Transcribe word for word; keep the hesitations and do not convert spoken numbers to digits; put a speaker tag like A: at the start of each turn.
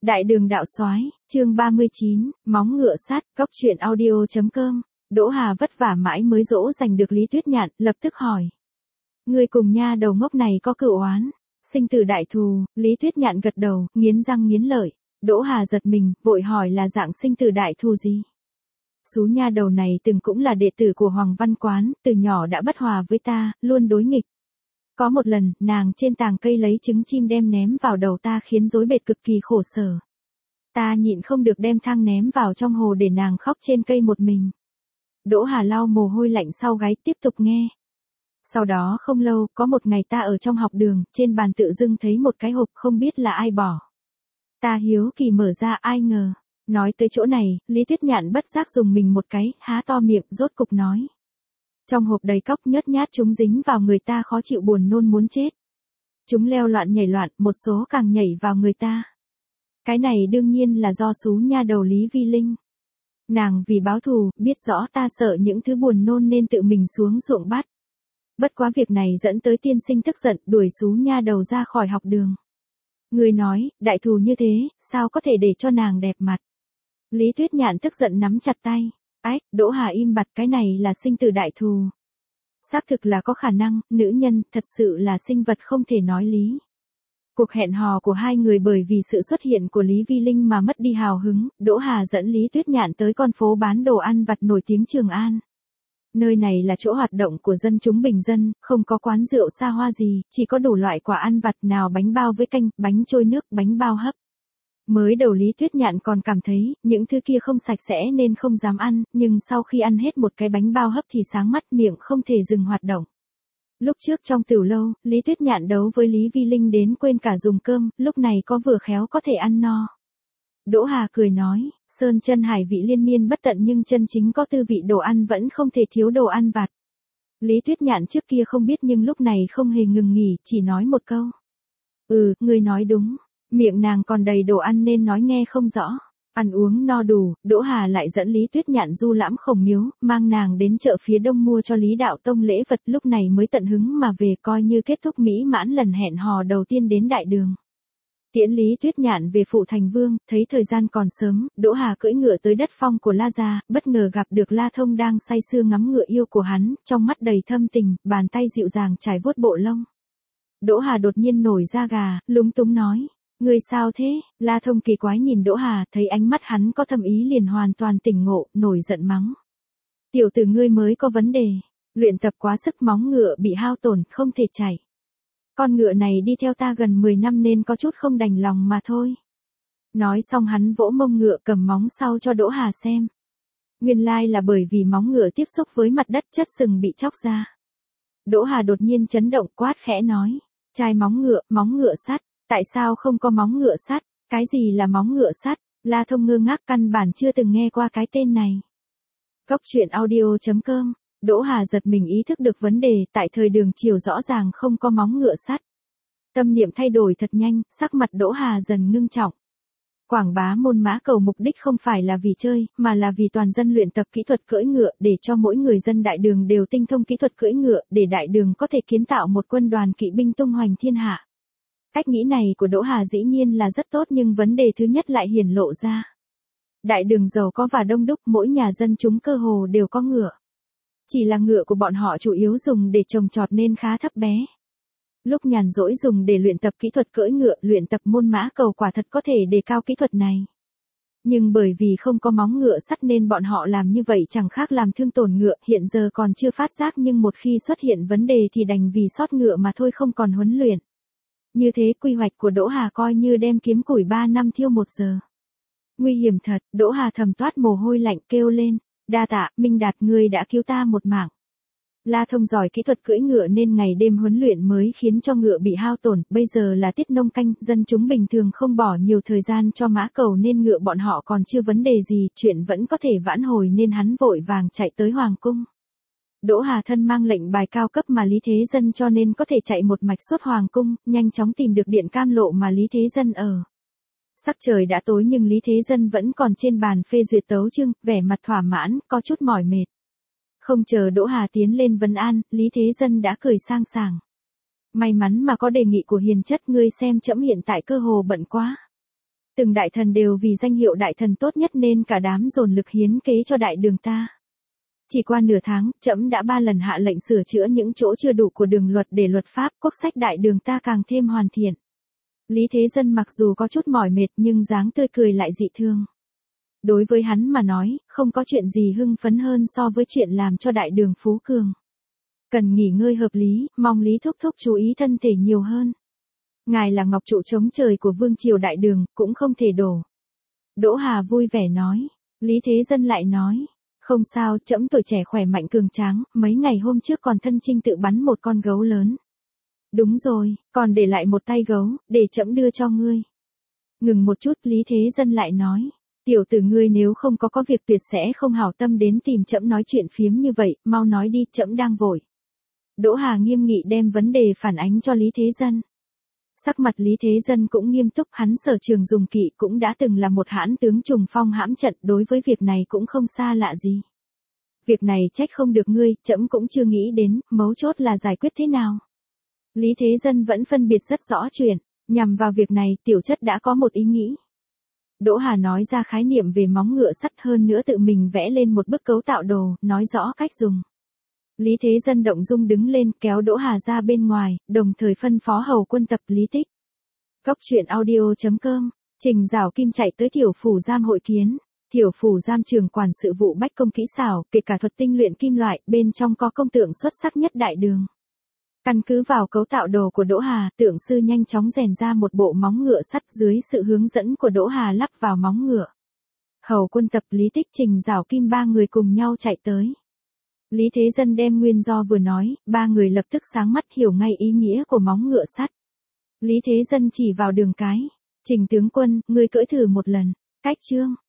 A: Đại đường đạo soái, chương ba mươi chín, móng ngựa sát, cốc truyện audio.com. Đỗ Hà vất vả mãi mới dỗ dành được Lý Tuyết Nhạn, lập tức hỏi. Ngươi cùng nha đầu ngốc này có cửu oán, sinh tử đại thù. Lý Tuyết Nhạn gật đầu, nghiến răng nghiến lợi. Đỗ Hà giật mình, vội hỏi là dạng sinh tử đại thù gì? Sú nha đầu này từng cũng là đệ tử của Hoàng Văn Quán, từ nhỏ đã bất hòa với ta, luôn đối nghịch. Có một lần, nàng trên tàng cây lấy trứng chim đem ném vào đầu ta khiến rối bệt cực kỳ khổ sở. Ta nhịn không được đem thang ném vào trong hồ để nàng khóc trên cây một mình. Đỗ Hà lau mồ hôi lạnh sau gáy tiếp tục nghe. Sau đó không lâu, có một ngày ta ở trong học đường, trên bàn tự dưng thấy một cái hộp không biết là ai bỏ. Ta hiếu kỳ mở ra, ai ngờ. Nói tới chỗ này, Lý Tuyết Nhạn bất giác dùng mình một cái, há to miệng, rốt cục nói. Trong hộp đầy cóc nhớt nhát chúng dính vào người ta khó chịu buồn nôn muốn chết. Chúng leo loạn nhảy loạn, một số càng nhảy vào người ta. Cái này đương nhiên là do sú nha đầu Lý Vi Linh. Nàng vì báo thù, biết rõ ta sợ những thứ buồn nôn nên tự mình xuống ruộng bắt. Bất quá việc này dẫn tới tiên sinh tức giận, đuổi sú nha đầu ra khỏi học đường. Người nói, đại thù như thế, sao có thể để cho nàng đẹp mặt. Lý Tuyết Nhạn tức giận nắm chặt tay. Ách, Đỗ Hà im bặt, cái này là sinh tử đại thù. Xác thực là có khả năng, nữ nhân, thật sự là sinh vật không thể nói lý. Cuộc hẹn hò của hai người bởi vì sự xuất hiện của Lý Vi Linh mà mất đi hào hứng, Đỗ Hà dẫn Lý Tuyết Nhạn tới con phố bán đồ ăn vặt nổi tiếng Trường An. Nơi này là chỗ hoạt động của dân chúng bình dân, không có quán rượu xa hoa gì, chỉ có đủ loại quả ăn vặt nào bánh bao với canh, bánh trôi nước, bánh bao hấp. Mới đầu Lý Tuyết Nhạn còn cảm thấy, những thứ kia không sạch sẽ nên không dám ăn, nhưng sau khi ăn hết một cái bánh bao hấp thì sáng mắt miệng không thể dừng hoạt động. Lúc trước trong tửu lâu, Lý Tuyết Nhạn đấu với Lý Vi Linh đến quên cả dùng cơm, lúc này có vừa khéo có thể ăn no. Đỗ Hà cười nói, sơn chân hải vị liên miên bất tận nhưng chân chính có tư vị đồ ăn vẫn không thể thiếu đồ ăn vặt. Lý Tuyết Nhạn trước kia không biết nhưng lúc này không hề ngừng nghỉ, chỉ nói một câu. Ừ, ngươi nói đúng. Miệng nàng còn đầy đồ ăn nên nói nghe không rõ. Ăn uống no đủ, Đỗ Hà lại dẫn Lý Tuyết Nhạn du lãm Khổng Miếu, mang nàng đến chợ phía đông mua cho Lý Đạo Tông lễ vật, lúc này mới tận hứng mà về, coi như kết thúc mỹ mãn lần hẹn hò đầu tiên đến đại đường. Tiễn Lý Tuyết Nhạn về phụ thành vương, thấy thời gian còn sớm, Đỗ Hà cưỡi ngựa tới đất phong của La gia, bất ngờ gặp được La Thông đang say sưa ngắm ngựa yêu của hắn, trong mắt đầy thâm tình, bàn tay dịu dàng trải vuốt bộ lông. Đỗ Hà đột nhiên nổi da gà, lúng túng nói. Ngươi sao thế? La Thông kỳ quái nhìn Đỗ Hà, thấy ánh mắt hắn có thâm ý liền hoàn toàn tỉnh ngộ, nổi giận mắng. Tiểu tử ngươi mới có vấn đề, luyện tập quá sức móng ngựa bị hao tổn, không thể chạy. Con ngựa này đi theo ta gần mười năm nên có chút không đành lòng mà thôi. Nói xong hắn vỗ mông ngựa cầm móng sau cho Đỗ Hà xem. Nguyên lai là bởi vì móng ngựa tiếp xúc với mặt đất chất sừng bị chóc ra. Đỗ Hà đột nhiên chấn động quát khẽ nói. Chai móng ngựa, móng ngựa sắt. Tại sao không có móng ngựa sắt? Cái gì là móng ngựa sắt? La Thông ngơ ngác căn bản chưa từng nghe qua cái tên này. Cốc truyện audio.com. Đỗ Hà giật mình ý thức được vấn đề, tại thời đường triều rõ ràng không có móng ngựa sắt. Tâm niệm thay đổi thật nhanh, sắc mặt Đỗ Hà dần ngưng trọng. Quảng bá môn mã cầu mục đích không phải là vì chơi, mà là vì toàn dân luyện tập kỹ thuật cưỡi ngựa, để cho mỗi người dân đại đường đều tinh thông kỹ thuật cưỡi ngựa, để đại đường có thể kiến tạo một quân đoàn kỵ binh tung hoành thiên hạ. Cách nghĩ này của Đỗ Hà dĩ nhiên là rất tốt nhưng vấn đề thứ nhất lại hiển lộ ra. Đại đường giàu có và đông đúc, mỗi nhà dân chúng cơ hồ đều có ngựa. Chỉ là ngựa của bọn họ chủ yếu dùng để trồng trọt nên khá thấp bé. Lúc nhàn rỗi dùng để luyện tập kỹ thuật cưỡi ngựa, luyện tập môn mã cầu quả thật có thể đề cao kỹ thuật này. Nhưng bởi vì không có móng ngựa sắt nên bọn họ làm như vậy chẳng khác làm thương tổn ngựa, hiện giờ còn chưa phát giác nhưng một khi xuất hiện vấn đề thì đành vì sót ngựa mà thôi không còn huấn luyện. Như thế quy hoạch của Đỗ Hà coi như đem kiếm củi ba năm thiêu một giờ. Nguy hiểm thật, Đỗ Hà thầm toát mồ hôi lạnh kêu lên, đa tạ, Minh Đạt ngươi đã cứu ta một mạng. La Thông giỏi kỹ thuật cưỡi ngựa nên ngày đêm huấn luyện mới khiến cho ngựa bị hao tổn, bây giờ là tiết nông canh, dân chúng bình thường không bỏ nhiều thời gian cho mã cầu nên ngựa bọn họ còn chưa vấn đề gì, chuyện vẫn có thể vãn hồi nên hắn vội vàng chạy tới Hoàng cung. Đỗ Hà thân mang lệnh bài cao cấp mà Lý Thế Dân cho nên có thể chạy một mạch suốt Hoàng cung, nhanh chóng tìm được điện Cam Lộ mà Lý Thế Dân ở. Sắc trời đã tối nhưng Lý Thế Dân vẫn còn trên bàn phê duyệt tấu chương, vẻ mặt thỏa mãn, có chút mỏi mệt. Không chờ Đỗ Hà tiến lên vấn an, Lý Thế Dân đã cười sang sảng. May mắn mà có đề nghị của hiền chất, ngươi xem trẫm hiện tại cơ hồ bận quá. Từng đại thần đều vì danh hiệu đại thần tốt nhất nên cả đám dồn lực hiến kế cho đại đường ta. Chỉ qua nửa tháng, trẫm đã ba lần hạ lệnh sửa chữa những chỗ chưa đủ của đường luật để luật pháp quốc sách đại đường ta càng thêm hoàn thiện. Lý Thế Dân mặc dù có chút mỏi mệt nhưng dáng tươi cười lại dị thương. Đối với hắn mà nói, không có chuyện gì hưng phấn hơn so với chuyện làm cho đại đường phú cường. Cần nghỉ ngơi hợp lý, mong Lý Thúc Thúc chú ý thân thể nhiều hơn. Ngài là ngọc trụ chống trời của vương triều đại đường, cũng không thể đổ. Đỗ Hà vui vẻ nói. Lý Thế Dân lại nói. Không sao, trẫm tuổi trẻ khỏe mạnh cường tráng, mấy ngày hôm trước còn thân chinh tự bắn một con gấu lớn. Đúng rồi, còn để lại một tay gấu, để trẫm đưa cho ngươi. Ngừng một chút, Lý Thế Dân lại nói. Tiểu tử ngươi nếu không có có việc tuyệt sẽ không hảo tâm đến tìm trẫm nói chuyện phiếm như vậy, mau nói đi, trẫm đang vội. Đỗ Hà nghiêm nghị đem vấn đề phản ánh cho Lý Thế Dân. Sắc mặt Lý Thế Dân cũng nghiêm túc, hắn Sở Trường Dùng Kỵ cũng đã từng là một hãn tướng trùng phong hãm trận, đối với việc này cũng không xa lạ gì. Việc này trách không được ngươi, trẫm cũng chưa nghĩ đến, mấu chốt là giải quyết thế nào. Lý Thế Dân vẫn phân biệt rất rõ chuyện, nhằm vào việc này tiểu chất đã có một ý nghĩ. Đỗ Hà nói ra khái niệm về móng ngựa sắt, hơn nữa tự mình vẽ lên một bức cấu tạo đồ, nói rõ cách dùng. Lý Thế Dân động dung đứng lên, kéo Đỗ Hà ra bên ngoài, đồng thời phân phó hầu quân tập lý tích. Cốc truyện audio chấm com, Trình Giảo Kim chạy tới Thiểu Phủ Giam hội kiến. Thiểu Phủ Giam trưởng quản sự vụ bách công kỹ xảo, kể cả thuật tinh luyện kim loại, bên trong có công tượng xuất sắc nhất đại đường. Căn cứ vào cấu tạo đồ của Đỗ Hà, tượng sư nhanh chóng rèn ra một bộ móng ngựa sắt, dưới sự hướng dẫn của Đỗ Hà lắp vào móng ngựa. Hầu quân tập lý tích Trình Giảo Kim ba người cùng nhau chạy tới. Lý Thế Dân đem nguyên do vừa nói, ba người lập tức sáng mắt hiểu ngay ý nghĩa của móng ngựa sắt. Lý Thế Dân chỉ vào Đường Cái. Trình tướng quân, ngươi cưỡi thử một lần. Cách chương.